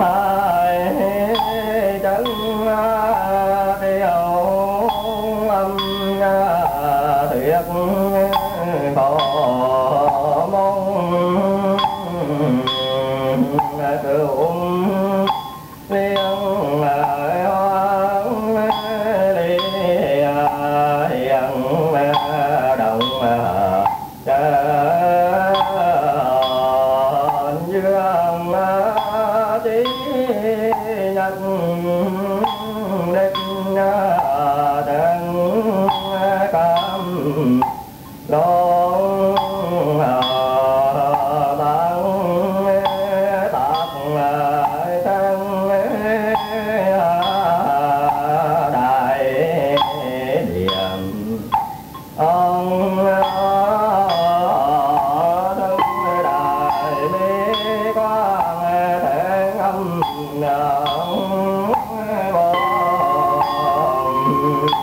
chân tiêu âm tuyệt phổ mong cửu liên hoan ly hiền động dương trí nhân đích đấng cam đón tăng tạc thân đại điện ông thân đại bi quan thể âm